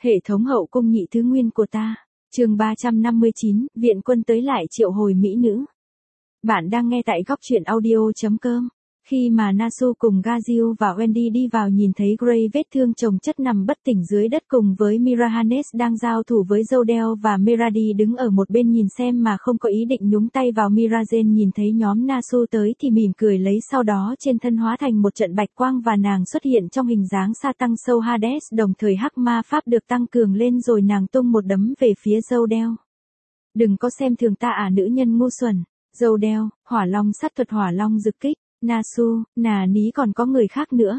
Hệ thống hậu cung nhị thứ nguyên của ta. Chương 359, viện quân tới lại triệu hồi mỹ nữ. Bạn đang nghe tại góc truyện audio.com. Khi mà Nasu cùng Gazil và Wendy đi vào nhìn thấy Gray vết thương chồng chất nằm bất tỉnh dưới đất cùng với Mirahanes đang giao thủ với Jodel và Meradi đứng ở một bên nhìn xem mà không có ý định nhúng tay vào. Mirazen nhìn thấy nhóm Nasu tới thì mỉm cười lấy, sau đó trên thân hóa thành một trận bạch quang và nàng xuất hiện trong hình dáng sa tăng sâu Hades, đồng thời hắc ma pháp được tăng cường lên rồi nàng tung một đấm về phía Jodel. Đừng có xem thường ta nữ nhân ngu xuẩn. Jodel, hỏa long sát thuật, hỏa long dực kích. Nasu, nà ní còn có người khác nữa.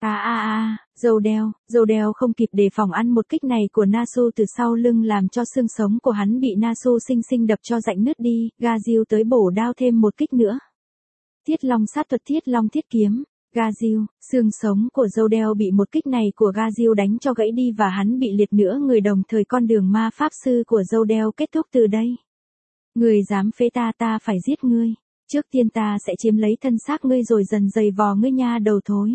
Jodel không kịp đề phòng ăn một kích này của Nasu từ sau lưng làm cho xương sống của hắn bị Nasu xinh xinh đập cho rãnh nứt đi. Gazil tới bổ đao thêm một kích nữa. Thiết long sát thuật, thiết long thiết kiếm. Gazil, xương sống của Jodel bị một kích này của Gazil đánh cho gãy đi và hắn bị liệt nửa người, đồng thời con đường ma pháp sư của Jodel kết thúc từ đây. Người dám phế ta phải giết ngươi. Trước tiên ta sẽ chiếm lấy thân xác ngươi rồi dần giày vò ngươi nha đầu thối.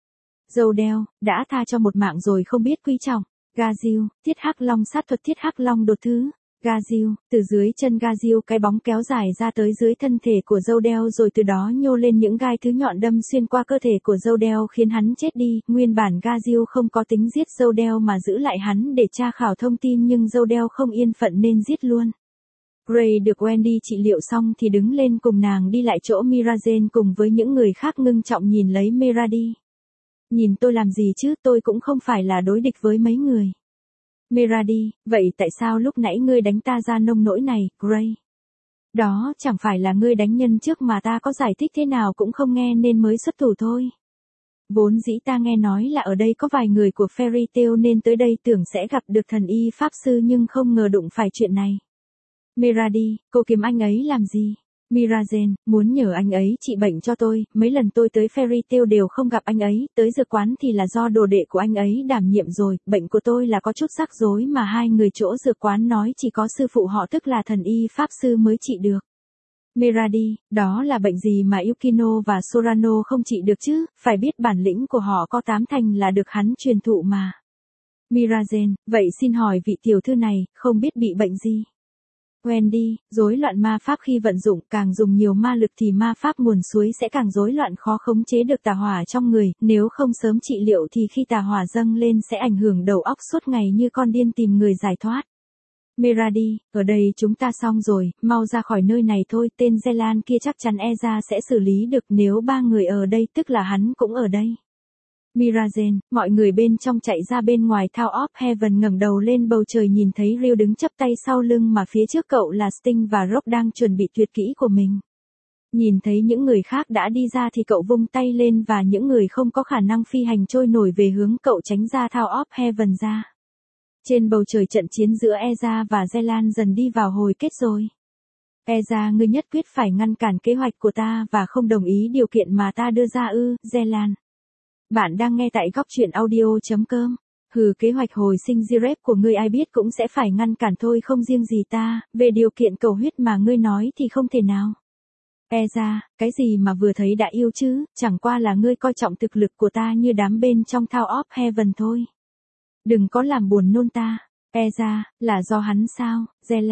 Jodel, đã tha cho một mạng rồi không biết quý trọng. Gazil, thiết hắc long sát thuật, thiết hắc long đột thứ. Gazil, từ dưới chân Gazil cái bóng kéo dài ra tới dưới thân thể của Jodel rồi từ đó nhô lên những gai thứ nhọn đâm xuyên qua cơ thể của Jodel khiến hắn chết đi. Nguyên bản Gazil không có tính giết Jodel mà giữ lại hắn để tra khảo thông tin, nhưng Jodel không yên phận nên giết luôn. Gray được Wendy trị liệu xong thì đứng lên cùng nàng đi lại chỗ Mirazen cùng với những người khác ngưng trọng nhìn lấy Meradi. Nhìn tôi làm gì chứ, tôi cũng không phải là đối địch với mấy người. Meradi, vậy tại sao lúc nãy ngươi đánh ta ra nông nỗi này, Gray? Đó chẳng phải là ngươi đánh nhân trước mà ta có giải thích thế nào cũng không nghe nên mới xuất thủ thôi. Vốn dĩ ta nghe nói là ở đây có vài người của Fairy Tail nên tới đây tưởng sẽ gặp được thần y pháp sư nhưng không ngờ đụng phải chuyện này. Meradi, cô kiếm anh ấy làm gì? Mirazen, muốn nhờ anh ấy trị bệnh cho tôi, mấy lần tôi tới Fairy Tail đều không gặp anh ấy, tới dược quán thì là do đồ đệ của anh ấy đảm nhiệm rồi, bệnh của tôi là có chút rắc rối mà hai người chỗ dược quán nói chỉ có sư phụ họ tức là thần y pháp sư mới trị được. Meradi, đó là bệnh gì mà Yukino và Sorano không trị được chứ, phải biết bản lĩnh của họ có 8 thành là được hắn truyền thụ mà. Mirazen, vậy xin hỏi vị tiểu thư này, không biết bị bệnh gì? Wendy, rối loạn ma pháp khi vận dụng, càng dùng nhiều ma lực thì ma pháp nguồn suối sẽ càng rối loạn, khó khống chế được tà hỏa trong người, nếu không sớm trị liệu thì khi tà hỏa dâng lên sẽ ảnh hưởng đầu óc suốt ngày như con điên tìm người giải thoát. Meradi, ở đây chúng ta xong rồi, mau ra khỏi nơi này thôi, tên Zelan kia chắc chắn Eza sẽ xử lý được, nếu 3 người ở đây tức là hắn cũng ở đây. Mirazen, mọi người bên trong chạy ra bên ngoài. Tower of Heaven ngẩng đầu lên bầu trời nhìn thấy Ryu đứng chắp tay sau lưng mà phía trước cậu là Sting và Rock đang chuẩn bị tuyệt kỹ của mình. Nhìn thấy những người khác đã đi ra thì cậu vung tay lên và những người không có khả năng phi hành trôi nổi về hướng cậu tránh ra Tower of Heaven ra. Trên bầu trời trận chiến giữa Eza và Zelan dần đi vào hồi kết rồi. Eza, ngươi nhất quyết phải ngăn cản kế hoạch của ta và không đồng ý điều kiện mà ta đưa ra ư? Zelan. Bạn đang nghe tại góc truyện audio.com. Kế hoạch hồi sinh Jirep của ngươi ai biết cũng sẽ phải ngăn cản thôi, không riêng gì ta, về điều kiện cầu huyết mà ngươi nói thì không thể nào. Eza, cái gì mà vừa thấy đã yêu chứ, chẳng qua là ngươi coi trọng thực lực của ta như đám bên trong Tower of Heaven thôi. Đừng có làm buồn nôn ta. Eza, là do hắn sao?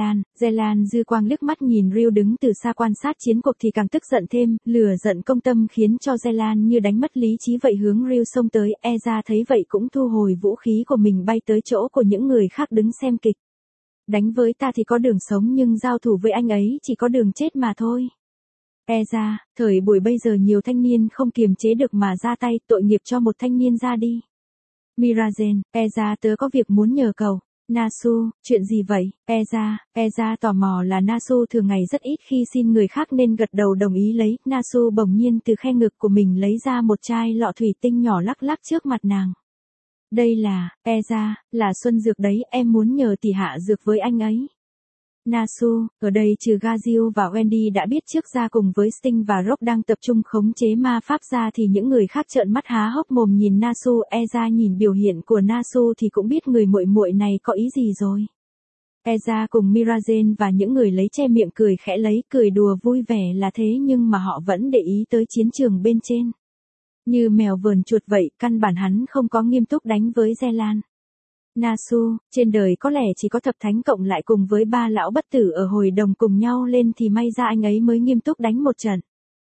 Zelan dư quang liếc mắt nhìn Ryu đứng từ xa quan sát chiến cuộc thì càng tức giận thêm, lửa giận công tâm khiến cho Zelan như đánh mất lý trí vậy hướng Ryu xông tới. Eza thấy vậy cũng thu hồi vũ khí của mình bay tới chỗ của những người khác đứng xem kịch. Đánh với ta thì có đường sống nhưng giao thủ với anh ấy chỉ có đường chết mà thôi. Eza, thời buổi bây giờ nhiều thanh niên không kiềm chế được mà ra tay, tội nghiệp cho một thanh niên ra đi. Mirazen, Eza tớ có việc muốn nhờ cậu. Nasu, chuyện gì vậy? Eza tò mò là Nasu thường ngày rất ít khi xin người khác nên gật đầu đồng ý lấy. Nasu bỗng nhiên từ khe ngực của mình lấy ra một chai lọ thủy tinh nhỏ lắc lắc trước mặt nàng. Đây là, Eza, là xuân dược đấy, em muốn nhờ tỷ hạ dược với anh ấy. Nasu, ở đây trừ Gazil và Wendy đã biết trước ra cùng với Sting và Rock đang tập trung khống chế ma pháp ra thì những người khác trợn mắt há hốc mồm nhìn Nasu. Eza nhìn biểu hiện của Nasu thì cũng biết người muội muội này có ý gì rồi. Eza cùng Mirazen và những người lấy che miệng cười khẽ lấy, cười đùa vui vẻ là thế nhưng mà họ vẫn để ý tới chiến trường bên trên. Như mèo vờn chuột vậy, căn bản hắn không có nghiêm túc đánh với Zelan. Nasu, trên đời có lẽ chỉ có thập thánh cộng lại cùng với ba lão bất tử ở hồi đồng cùng nhau lên thì may ra anh ấy mới nghiêm túc đánh một trận.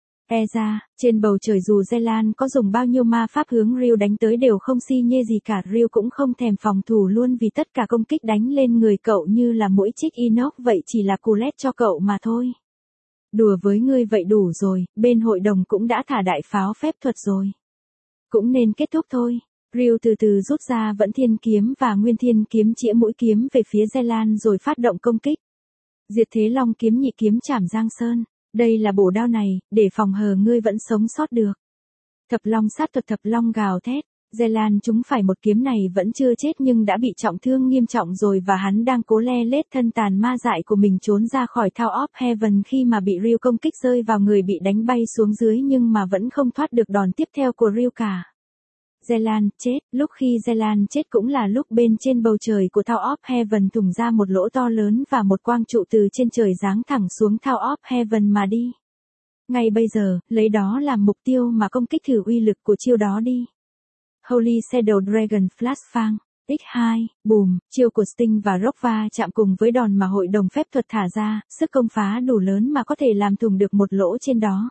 Ra, trên bầu trời dù Zelan có dùng bao nhiêu ma pháp hướng Ryu đánh tới đều không si nhê gì cả, Ryu cũng không thèm phòng thủ luôn vì tất cả công kích đánh lên người cậu như là mũi chích inox vậy, chỉ là cù lét cho cậu mà thôi. Đùa với ngươi vậy đủ rồi, bên hội đồng cũng đã thả đại pháo phép thuật rồi. Cũng nên kết thúc thôi. Ryu từ từ rút ra Vẫn Thiên Kiếm và Nguyên Thiên Kiếm chĩa mũi kiếm về phía Zelan rồi phát động công kích. Diệt Thế Long Kiếm, Nhị Kiếm Trảm Giang Sơn. Đây là bổ đao này, để phòng hờ ngươi vẫn sống sót được. Thập Long sát thuật, Thập Long gào thét. Zelan trúng phải một kiếm này vẫn chưa chết nhưng đã bị trọng thương nghiêm trọng rồi và hắn đang cố le lết thân tàn ma dại của mình trốn ra khỏi Tower of Heaven khi mà bị Ryu công kích rơi vào người, bị đánh bay xuống dưới nhưng mà vẫn không thoát được đòn tiếp theo của Ryu cả. Zelan chết, lúc khi Zelan chết cũng là lúc bên trên bầu trời của Tower of Heaven thủng ra một lỗ to lớn và một quang trụ từ trên trời giáng thẳng xuống Tower of Heaven mà đi. Ngay bây giờ, lấy đó làm mục tiêu mà công kích thử uy lực của chiêu đó đi. Holy Shadow Dragon Flash Fang, X2, bùm, chiêu của Sting và Rock va chạm cùng với đòn mà hội đồng phép thuật thả ra, sức công phá đủ lớn mà có thể làm thủng được một lỗ trên đó.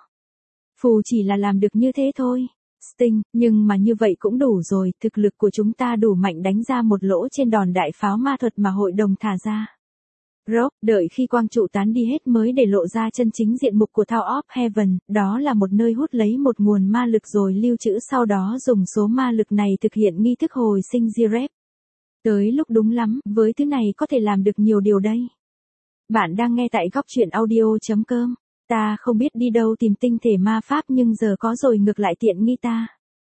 Phù chỉ là làm được như thế thôi. Sting, nhưng mà như vậy cũng đủ rồi, thực lực của chúng ta đủ mạnh đánh ra một lỗ trên đòn đại pháo ma thuật mà hội đồng thả ra. Rock, đợi khi quang trụ tán đi hết mới để lộ ra chân chính diện mục của Tower of Heaven, đó là một nơi hút lấy một nguồn ma lực rồi lưu trữ, sau đó dùng số ma lực này thực hiện nghi thức hồi sinh Jirep. Tới lúc đúng lắm, với thứ này có thể làm được nhiều điều đây. Bạn đang nghe tại góc truyện audio.com. Ta không biết đi đâu tìm tinh thể ma pháp nhưng giờ có rồi, ngược lại tiện nghi ta.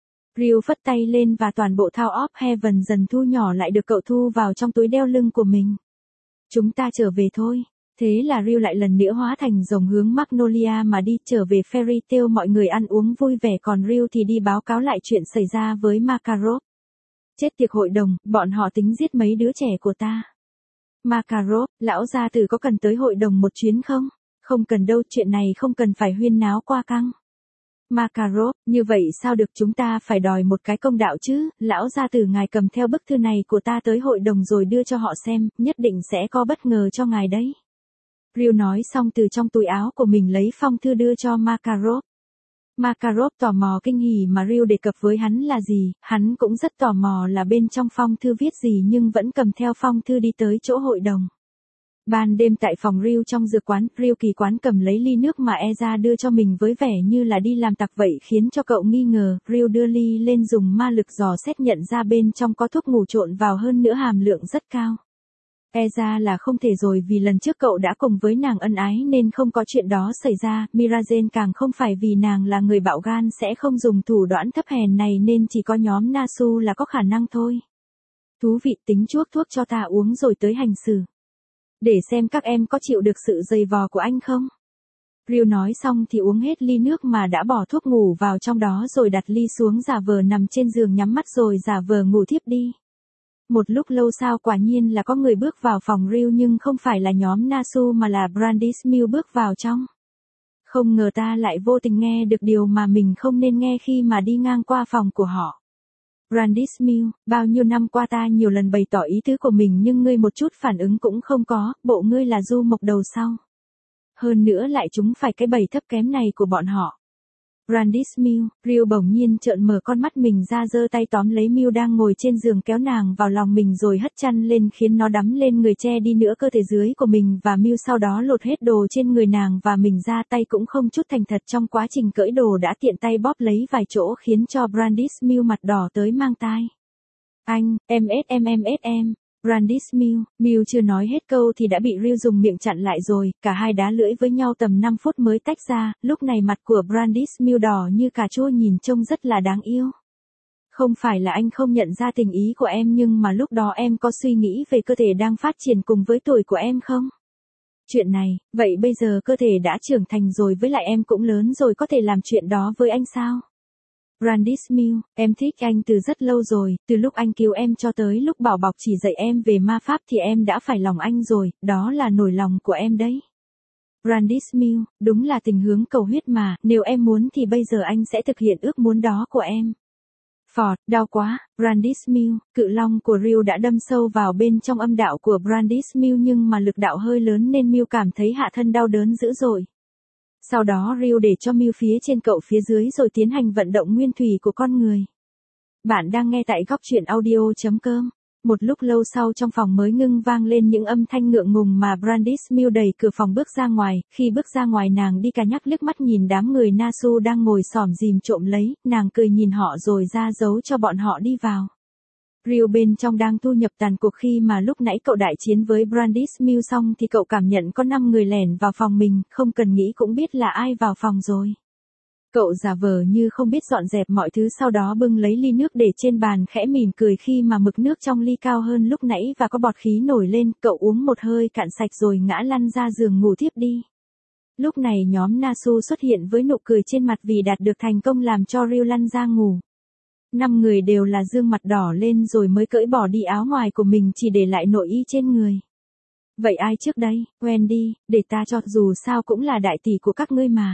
Ryu phất tay lên và toàn bộ Tower of Heaven dần thu nhỏ lại được cậu thu vào trong túi đeo lưng của mình. Chúng ta trở về thôi. Thế là Ryu lại lần nữa hóa thành rồng hướng Magnolia mà đi, trở về Fairy Tail. Mọi người ăn uống vui vẻ còn Ryu thì đi báo cáo lại chuyện xảy ra với Makarov. Chết tiệt hội đồng, bọn họ tính giết mấy đứa trẻ của ta. Makarov, lão gia tử có cần tới hội đồng một chuyến không? Không cần đâu, chuyện này không cần phải huyên náo qua căng. Makarov, như vậy sao được, chúng ta phải đòi một cái công đạo chứ, lão gia tử ngài cầm theo bức thư này của ta tới hội đồng rồi đưa cho họ xem, nhất định sẽ có bất ngờ cho ngài đấy. Ryu nói xong từ trong túi áo của mình lấy phong thư đưa cho Makarov. Makarov tò mò kinh hỉ mà Ryu đề cập với hắn là gì, hắn cũng rất tò mò là bên trong phong thư viết gì nhưng vẫn cầm theo phong thư đi tới chỗ hội đồng. Ban đêm tại phòng Ryu trong dược quán, Ryu kỳ quán cầm lấy ly nước mà Eza đưa cho mình với vẻ như là đi làm tặc vậy khiến cho cậu nghi ngờ. Ryu đưa ly lên dùng ma lực dò xét, nhận ra bên trong có thuốc ngủ trộn vào, hơn nữa hàm lượng rất cao. Eza là không thể rồi, vì lần trước cậu đã cùng với nàng ân ái nên không có chuyện đó xảy ra. Mirazen càng không phải, vì nàng là người bạo gan sẽ không dùng thủ đoạn thấp hèn này nên chỉ có nhóm Nasu là có khả năng thôi. Thú vị, tính chuốc thuốc cho ta uống rồi tới hành xử. Để xem các em có chịu được sự giày vò của anh không? Ryu nói xong thì uống hết ly nước mà đã bỏ thuốc ngủ vào trong đó rồi đặt ly xuống, giả vờ nằm trên giường nhắm mắt rồi giả vờ ngủ thiếp đi. Một lúc lâu sau quả nhiên là có người bước vào phòng Ryu, nhưng không phải là nhóm Nasu mà là Brandis Mill bước vào trong. Không ngờ ta lại vô tình nghe được điều mà mình không nên nghe khi mà đi ngang qua phòng của họ. Brandis Mill, bao nhiêu năm qua ta nhiều lần bày tỏ ý tứ của mình nhưng ngươi một chút phản ứng cũng không có, bộ ngươi là du mộc đầu sau. Hơn nữa lại chúng phải cái bầy thấp kém này của bọn họ. Brandis Mill, Ryu bỗng nhiên trợn mở con mắt mình ra, giơ tay tóm lấy Mill đang ngồi trên giường, kéo nàng vào lòng mình rồi hất chăn lên khiến nó đắm lên người, che đi nữa cơ thể dưới của mình và Mill, sau đó lột hết đồ trên người nàng và mình ra, tay cũng không chút thành thật trong quá trình cởi đồ đã tiện tay bóp lấy vài chỗ khiến cho Brandis Mill mặt đỏ tới mang tai. Anh, em. Brandis Mill chưa nói hết câu thì đã bị Ryu dùng miệng chặn lại rồi, cả hai đá lưỡi với nhau tầm 5 phút mới tách ra, lúc này mặt của Brandis Mill đỏ như cà chua, nhìn trông rất là đáng yêu. Không phải là anh không nhận ra tình ý của em, nhưng mà lúc đó em có suy nghĩ về cơ thể đang phát triển cùng với tuổi của em không? Chuyện này, vậy bây giờ cơ thể đã trưởng thành rồi, với lại em cũng lớn rồi, có thể làm chuyện đó với anh sao? Brandis Mill, em thích anh từ rất lâu rồi, từ lúc anh cứu em cho tới lúc bảo bọc chỉ dạy em về ma pháp thì em đã phải lòng anh rồi, đó là nỗi lòng của em đấy. Brandis Mill, đúng là tình hướng cầu huyết mà, nếu em muốn thì bây giờ anh sẽ thực hiện ước muốn đó của em. Phọt, đau quá, Brandis Mill, cự long của Ryu đã đâm sâu vào bên trong âm đạo của Brandis Mill nhưng mà lực đạo hơi lớn nên Mill cảm thấy hạ thân đau đớn dữ dội. Sau đó Ryu để cho Mill phía trên cậu phía dưới rồi tiến hành vận động nguyên thủy của con người. Bạn đang nghe tại góc truyện audio.com. Một lúc lâu sau trong phòng mới ngưng vang lên những âm thanh ngượng ngùng mà Brandis Mill đẩy cửa phòng bước ra ngoài, khi bước ra ngoài nàng đi cà nhắc liếc mắt nhìn đám người Nasu đang ngồi xổm rìm trộm lấy, nàng cười nhìn họ rồi ra dấu cho bọn họ đi vào. Ryu bên trong đang thu nhập tàn cuộc khi mà lúc nãy cậu đại chiến với Brandis Mill xong thì cậu cảm nhận có 5 người lẻn vào phòng mình, không cần nghĩ cũng biết là ai vào phòng rồi. Cậu giả vờ như không biết dọn dẹp mọi thứ sau đó bưng lấy ly nước để trên bàn khẽ mỉm cười khi mà mực nước trong ly cao hơn lúc nãy và có bọt khí nổi lên, cậu uống một hơi cạn sạch rồi ngã lăn ra giường ngủ tiếp đi. Lúc này nhóm Nasu xuất hiện với nụ cười trên mặt vì đạt được thành công làm cho Ryu lăn ra ngủ. 5 người đều là dương mặt đỏ lên rồi mới cởi bỏ đi áo ngoài của mình chỉ để lại nội y trên người. Vậy ai trước đây, Wendy, để ta cho dù sao cũng là đại tỷ của các ngươi mà.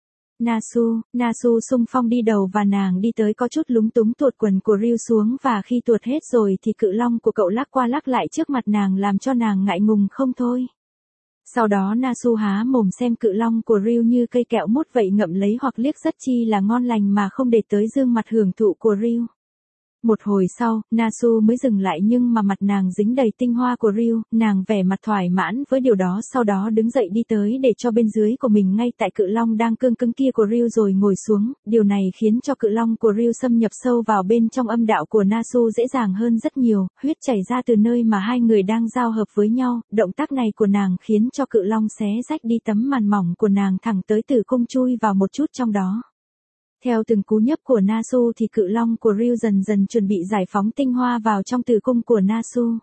Nasu xung phong đi đầu và nàng đi tới có chút lúng túng tuột quần của Ryu xuống và khi tuột hết rồi thì cự long của cậu lắc qua lắc lại trước mặt nàng làm cho nàng ngại ngùng không thôi. Sau đó Nasu há mồm xem cự long của Ryu như cây kẹo mút vậy ngậm lấy hoặc liếc rất chi là ngon lành mà không để tới dương mặt hưởng thụ của Ryu. Một hồi sau, Nasu mới dừng lại nhưng mà mặt nàng dính đầy tinh hoa của Ryu, nàng vẻ mặt thoải mãn với điều đó sau đó đứng dậy đi tới để cho bên dưới của mình ngay tại cự long đang cương cứng kia của Ryu rồi ngồi xuống, điều này khiến cho cự long của Ryu xâm nhập sâu vào bên trong âm đạo của Nasu dễ dàng hơn rất nhiều, huyết chảy ra từ nơi mà hai người đang giao hợp với nhau, động tác này của nàng khiến cho cự long xé rách đi tấm màn mỏng của nàng thẳng tới tử cung chui vào một chút trong đó. Theo từng cú nhấp của Nasu thì cự long của Ryu dần dần chuẩn bị giải phóng tinh hoa vào trong tử cung của Nasu.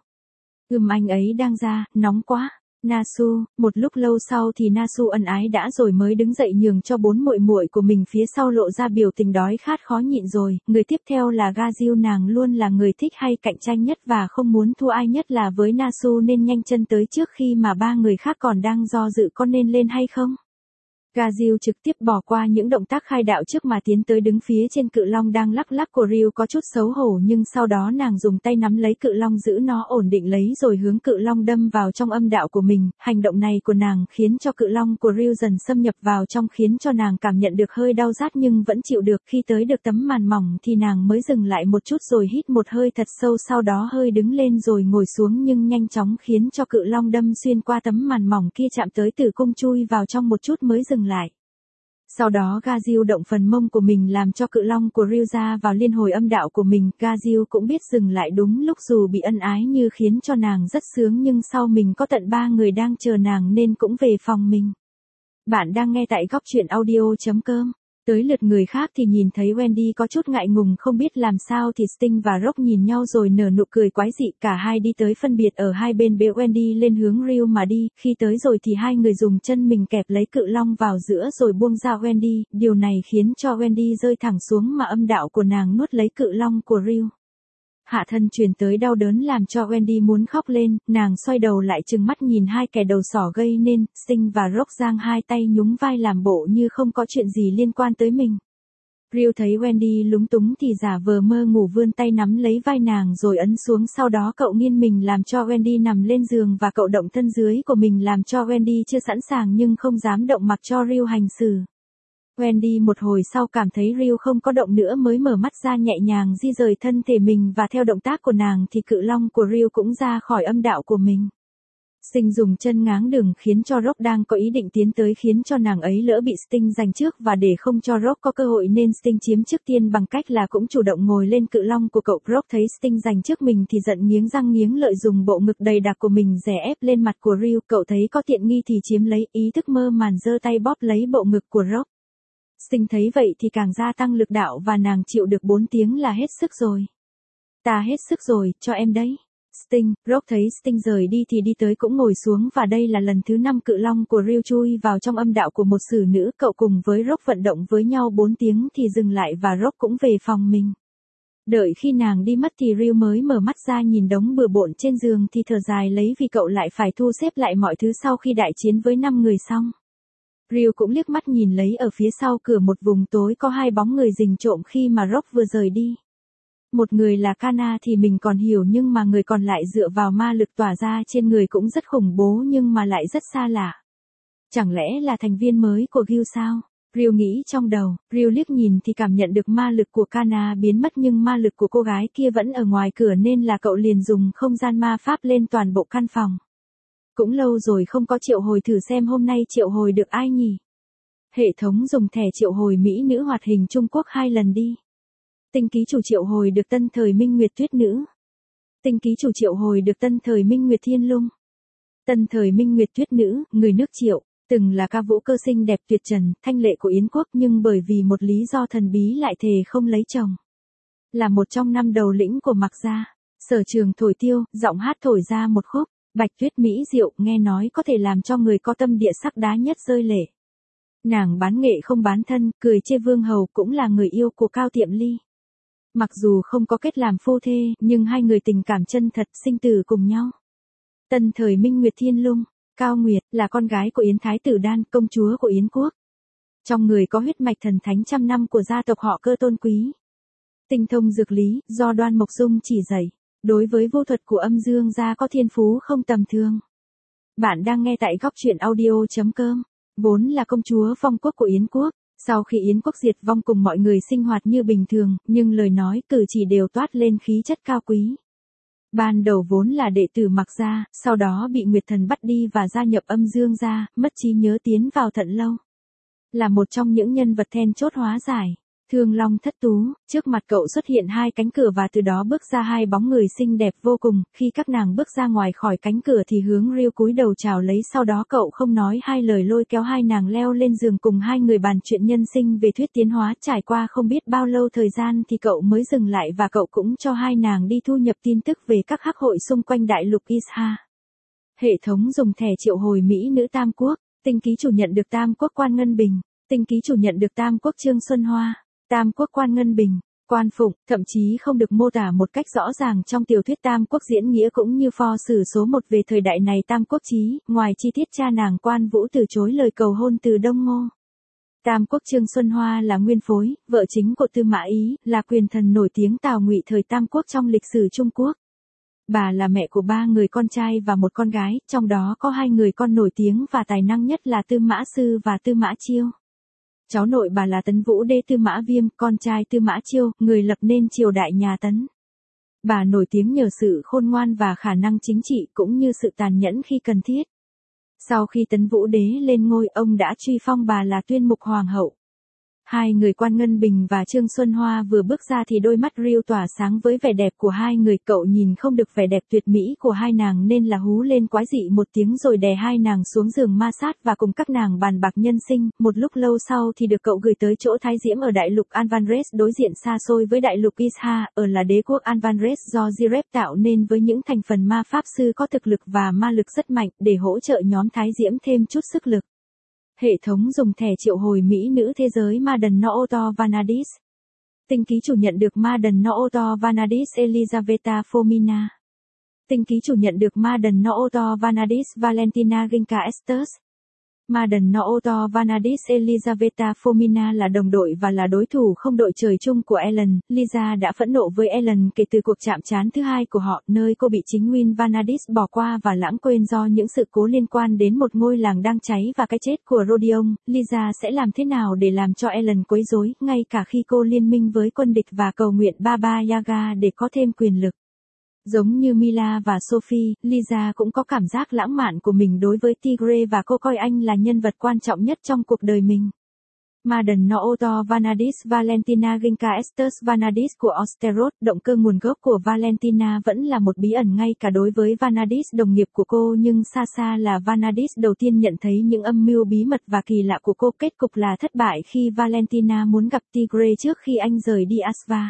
Anh ấy đang ra, nóng quá. Nasu, một lúc lâu sau thì Nasu ân ái đã rồi mới đứng dậy nhường cho 4 muội muội của mình phía sau lộ ra biểu tình đói khát khó nhịn rồi, người tiếp theo là Gaziu nàng luôn là người thích hay cạnh tranh nhất và không muốn thua ai nhất là với Nasu nên nhanh chân tới trước khi mà 3 người khác còn đang do dự có nên lên hay không. Gaziu trực tiếp bỏ qua những động tác khai đạo trước mà tiến tới đứng phía trên cự long đang lắc lắc của Ryu có chút xấu hổ nhưng sau đó nàng dùng tay nắm lấy cự long giữ nó ổn định lấy rồi hướng cự long đâm vào trong âm đạo của mình, hành động này của nàng khiến cho cự long của Ryu dần xâm nhập vào trong khiến cho nàng cảm nhận được hơi đau rát nhưng vẫn chịu được khi tới được tấm màn mỏng thì nàng mới dừng lại một chút rồi hít một hơi thật sâu sau đó hơi đứng lên rồi ngồi xuống nhưng nhanh chóng khiến cho cự long đâm xuyên qua tấm màn mỏng kia chạm tới tử cung chui vào trong một chút mới dừng lại. Sau đó Gaziu động phần mông của mình làm cho cự long của Ryu ra vào liên hồi âm đạo của mình. Gaziu cũng biết dừng lại đúng lúc dù bị ân ái như khiến cho nàng rất sướng nhưng sau mình có tận 3 người đang chờ nàng nên cũng về phòng mình. Bạn đang nghe tại góc truyện audio.com. Tới lượt người khác thì nhìn thấy Wendy có chút ngại ngùng không biết làm sao thì Sting và Rock nhìn nhau rồi nở nụ cười quái dị, cả hai đi tới phân biệt ở hai bên bế Wendy lên hướng Ryu mà đi, khi tới rồi thì hai người dùng chân mình kẹp lấy cự long vào giữa rồi buông ra Wendy, điều này khiến cho Wendy rơi thẳng xuống mà âm đạo của nàng nuốt lấy cự long của Ryu. Hạ thân truyền tới đau đớn làm cho Wendy muốn khóc lên, nàng xoay đầu lại trừng mắt nhìn hai kẻ đầu sỏ gây nên, Sting và Rock giang hai tay nhúng vai làm bộ như không có chuyện gì liên quan tới mình. Ryu thấy Wendy lúng túng thì giả vờ mơ ngủ vươn tay nắm lấy vai nàng rồi ấn xuống sau đó cậu nghiêng mình làm cho Wendy nằm lên giường và cậu động thân dưới của mình làm cho Wendy chưa sẵn sàng nhưng không dám động mặc cho Ryu hành xử. Wendy một hồi sau cảm thấy Ryu không có động nữa mới mở mắt ra nhẹ nhàng di rời thân thể mình và theo động tác của nàng thì cự long của Ryu cũng ra khỏi âm đạo của mình. Sting dùng chân ngáng đường khiến cho Rock đang có ý định tiến tới khiến cho nàng ấy lỡ bị Sting giành trước và để không cho Rock có cơ hội nên Sting chiếm trước tiên bằng cách là cũng chủ động ngồi lên cự long của cậu. Rock thấy Sting giành trước mình thì giận nghiến răng nghiến lợi dùng bộ ngực đầy đặn của mình đè ép lên mặt của Ryu, cậu thấy có tiện nghi thì chiếm lấy, ý thức mơ màn giơ tay bóp lấy bộ ngực của Rock. Sting thấy vậy thì càng gia tăng lực đạo và nàng chịu được 4 tiếng là hết sức rồi. Ta hết sức rồi, cho em đấy. Sting, Rock thấy Sting rời đi thì đi tới cũng ngồi xuống và đây là lần thứ 5 cự long của Ryu chui vào trong âm đạo của một xử nữ, cậu cùng với Rock vận động với nhau 4 tiếng thì dừng lại và Rock cũng về phòng mình. Đợi khi nàng đi mất thì Ryu mới mở mắt ra nhìn đống bừa bộn trên giường thì thở dài lấy vì cậu lại phải thu xếp lại mọi thứ sau khi đại chiến với 5 người xong. Ryu cũng liếc mắt nhìn lấy ở phía sau cửa một vùng tối có 2 bóng người rình trộm khi mà Rock vừa rời đi. Một người là Kana thì mình còn hiểu, nhưng mà người còn lại dựa vào ma lực tỏa ra trên người cũng rất khủng bố nhưng mà lại rất xa lạ. Chẳng lẽ là thành viên mới của Gil sao? Ryu nghĩ trong đầu, Ryu liếc nhìn thì cảm nhận được ma lực của Kana biến mất nhưng ma lực của cô gái kia vẫn ở ngoài cửa nên là cậu liền dùng không gian ma pháp lên toàn bộ căn phòng. Cũng lâu rồi không có triệu hồi, thử xem hôm nay triệu hồi được ai nhỉ? Hệ thống dùng thẻ triệu hồi mỹ nữ hoạt hình Trung Quốc 2 lần đi. Tinh ký chủ triệu hồi được Tân Thời Minh Nguyệt Tuyết Nữ. Tinh ký chủ triệu hồi được Tân Thời Minh Nguyệt Thiên Lung. Tân Thời Minh Nguyệt Tuyết Nữ, người nước Triệu, từng là ca vũ cơ xinh đẹp tuyệt trần, thanh lệ của Yến quốc nhưng bởi vì một lý do thần bí lại thề không lấy chồng. Là một trong 5 đầu lĩnh của Mạc gia, sở trường thổi tiêu, giọng hát thổi ra một khúc, bạch tuyết mỹ diệu, nghe nói có thể làm cho người có tâm địa sắc đá nhất rơi lệ. Nàng bán nghệ không bán thân, cười chê vương hầu, cũng là người yêu của Cao Tiệm Ly. Mặc dù không có kết làm phu thê, nhưng hai người tình cảm chân thật, sinh tử cùng nhau. Tân Thời Minh Nguyệt Thiên Lung, Cao Nguyệt, là con gái của Yến Thái Tử Đan, công chúa của Yến quốc. Trong người có huyết mạch thần thánh trăm năm của gia tộc họ Cơ tôn quý. Tinh thông dược lý, do Đoan Mộc Dung chỉ dạy. Đối với vô thuật của âm dương gia có thiên phú không tầm thường. Bạn đang nghe tại góc truyện audio.com. Vốn là công chúa phong quốc của Yến quốc. Sau khi Yến quốc diệt vong cùng mọi người sinh hoạt như bình thường, nhưng lời nói cử chỉ đều toát lên khí chất cao quý. Ban đầu vốn là đệ tử Mạc gia, sau đó bị Nguyệt Thần bắt đi và gia nhập âm dương gia, mất trí nhớ tiến vào Thận Lâu. Là một trong những nhân vật then chốt hóa giải. Thương Long thất tú, trước mặt cậu xuất hiện 2 cánh cửa và từ đó bước ra 2 bóng người xinh đẹp vô cùng, khi các nàng bước ra ngoài khỏi cánh cửa thì hướng Ryu cúi đầu chào lấy, sau đó cậu không nói 2 lời lôi kéo 2 nàng leo lên giường cùng 2 người bàn chuyện nhân sinh về thuyết tiến hóa. Trải qua không biết bao lâu thời gian thì cậu mới dừng lại và cậu cũng cho 2 nàng đi thu nhập tin tức về các hắc hội xung quanh đại lục Isha. Hệ thống dùng thẻ triệu hồi mỹ nữ Tam Quốc, tinh ký chủ nhận được Tam Quốc Quan Ngân Bình, tinh ký chủ nhận được Tam Quốc Trương Xuân Hoa. Tam Quốc Quan Ngân Bình, Quan Phụng, thậm chí không được mô tả một cách rõ ràng trong tiểu thuyết Tam Quốc diễn nghĩa cũng như pho sử số 1 về thời đại này Tam Quốc Chí, ngoài chi tiết cha nàng Quan Vũ từ chối lời cầu hôn từ Đông Ngô. Tam Quốc Trương Xuân Hoa là nguyên phối, vợ chính của Tư Mã Ý, là quyền thần nổi tiếng Tào Ngụy thời Tam Quốc trong lịch sử Trung Quốc. Bà là mẹ của 3 người con trai và một con gái, trong đó có 2 người con nổi tiếng và tài năng nhất là Tư Mã Sư và Tư Mã Chiêu. Cháu nội bà là Tấn Vũ Đế Tư Mã Viêm, con trai Tư Mã Chiêu, người lập nên triều đại nhà Tấn. Bà nổi tiếng nhờ sự khôn ngoan và khả năng chính trị cũng như sự tàn nhẫn khi cần thiết. Sau khi Tấn Vũ Đế lên ngôi, ông đã truy phong bà là Tuyên Mục Hoàng hậu. 2 người Quan Ngân Bình và Trương Xuân Hoa vừa bước ra thì đôi mắt Ryu tỏa sáng với vẻ đẹp của 2 người, cậu nhìn không được vẻ đẹp tuyệt mỹ của 2 nàng nên là hú lên quái dị một tiếng rồi đè 2 nàng xuống giường ma sát và cùng các nàng bàn bạc nhân sinh. Một lúc lâu sau thì được cậu gửi tới chỗ Thái Diễm ở đại lục Alvanres, đối diện xa xôi với đại lục Isha, ở là đế quốc Alvanres do Jirep tạo nên với những thành phần ma pháp sư có thực lực và ma lực rất mạnh để hỗ trợ nhóm Thái Diễm thêm chút sức lực. Hệ thống dùng thẻ triệu hồi mỹ nữ thế giới Maiden Nooto Vanadis. Tinh ký chủ nhận được Maiden Nooto Vanadis Elizaveta Fomina. Tinh ký chủ nhận được Maiden Nooto Vanadis Valentina Ginka Estes. Maiden Nooto Vanadis Elizaveta Fomina là đồng đội và là đối thủ không đội trời chung của Ellen. Lisa đã phẫn nộ với Ellen kể từ cuộc chạm trán thứ 2 của họ, nơi cô bị chính Nguyên Vanadis bỏ qua và lãng quên do những sự cố liên quan đến một ngôi làng đang cháy và cái chết của Rodion. Lisa sẽ làm thế nào để làm cho Ellen quấy rối, ngay cả khi cô liên minh với quân địch và cầu nguyện Baba Yaga để có thêm quyền lực. Giống như Mila và Sophie, Lisa cũng có cảm giác lãng mạn của mình đối với Tigre và cô coi anh là nhân vật quan trọng nhất trong cuộc đời mình. Maiden Nooto Vanadis Valentina Ginka Estes Vanadis của Osteroth. Động cơ nguồn gốc của Valentina vẫn là một bí ẩn ngay cả đối với Vanadis đồng nghiệp của cô, nhưng xa xa là Vanadis đầu tiên nhận thấy những âm mưu bí mật và kỳ lạ của cô. Kết cục là thất bại khi Valentina muốn gặp Tigre trước khi anh rời đi Asva.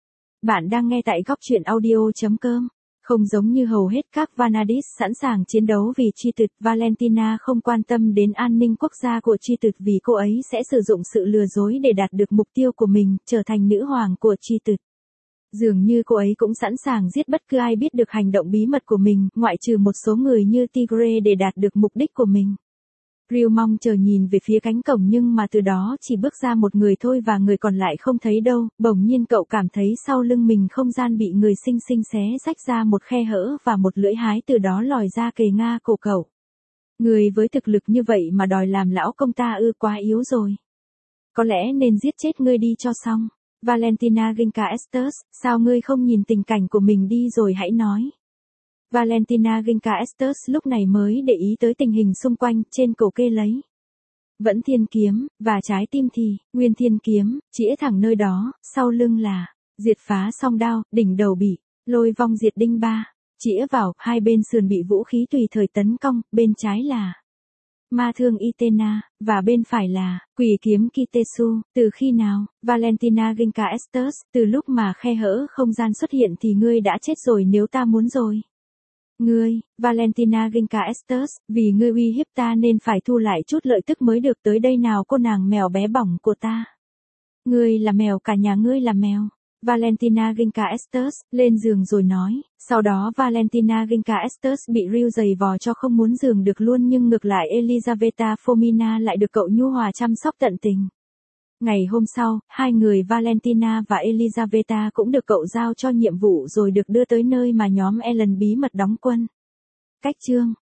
Bạn đang nghe tại góc truyện audio.com. Không giống như hầu hết các Vanadis sẵn sàng chiến đấu vì Tri-Tụt, Valentina không quan tâm đến an ninh quốc gia của Tri-Tụt vì cô ấy sẽ sử dụng sự lừa dối để đạt được mục tiêu của mình, trở thành nữ hoàng của Tri-Tụt. Dường như cô ấy cũng sẵn sàng giết bất cứ ai biết được hành động bí mật của mình, ngoại trừ một số người như Tigre để đạt được mục đích của mình. Ryu mong chờ nhìn về phía cánh cổng nhưng mà từ đó chỉ bước ra một người thôi và người còn lại không thấy đâu, bỗng nhiên cậu cảm thấy sau lưng mình không gian bị người xinh xinh xé rách ra một khe hở và một lưỡi hái từ đó lòi ra kề nga cổ cậu. Người với thực lực như vậy mà đòi làm lão công ta quá yếu rồi. Có lẽ nên giết chết ngươi đi cho xong. Valentina Ginka Estes, sao ngươi không nhìn tình cảnh của mình đi rồi hãy nói. Valentina Ginka Estes lúc này mới để ý tới tình hình xung quanh, trên cổ kê lấy vẫn thiên kiếm, và trái tim thì, nguyên thiên kiếm, chĩa thẳng nơi đó, sau lưng là, diệt phá song đao, đỉnh đầu bị, lôi vong diệt đinh ba, chĩa vào, hai bên sườn bị vũ khí tùy thời tấn công, bên trái là ma thương Itena, và bên phải là quỷ kiếm Kitesu. Từ khi nào, Valentina Ginka Estes, từ lúc mà khe hở không gian xuất hiện thì ngươi đã chết rồi nếu ta muốn rồi. Ngươi, Valentina Ginka Estes, vì ngươi uy hiếp ta nên phải thu lại chút lợi tức mới được, tới đây nào cô nàng mèo bé bỏng của ta. Ngươi là mèo, cả nhà ngươi là mèo. Valentina Ginka Estes, lên giường rồi nói, sau đó Valentina Ginka Estes bị Ryu giày vò cho không muốn giường được luôn nhưng ngược lại Elizaveta Fomina lại được cậu nhu hòa chăm sóc tận tình. Ngày hôm sau, hai người Valentina và Elizaveta cũng được cậu giao cho nhiệm vụ rồi được đưa tới nơi mà nhóm Ellen bí mật đóng quân. Cách chương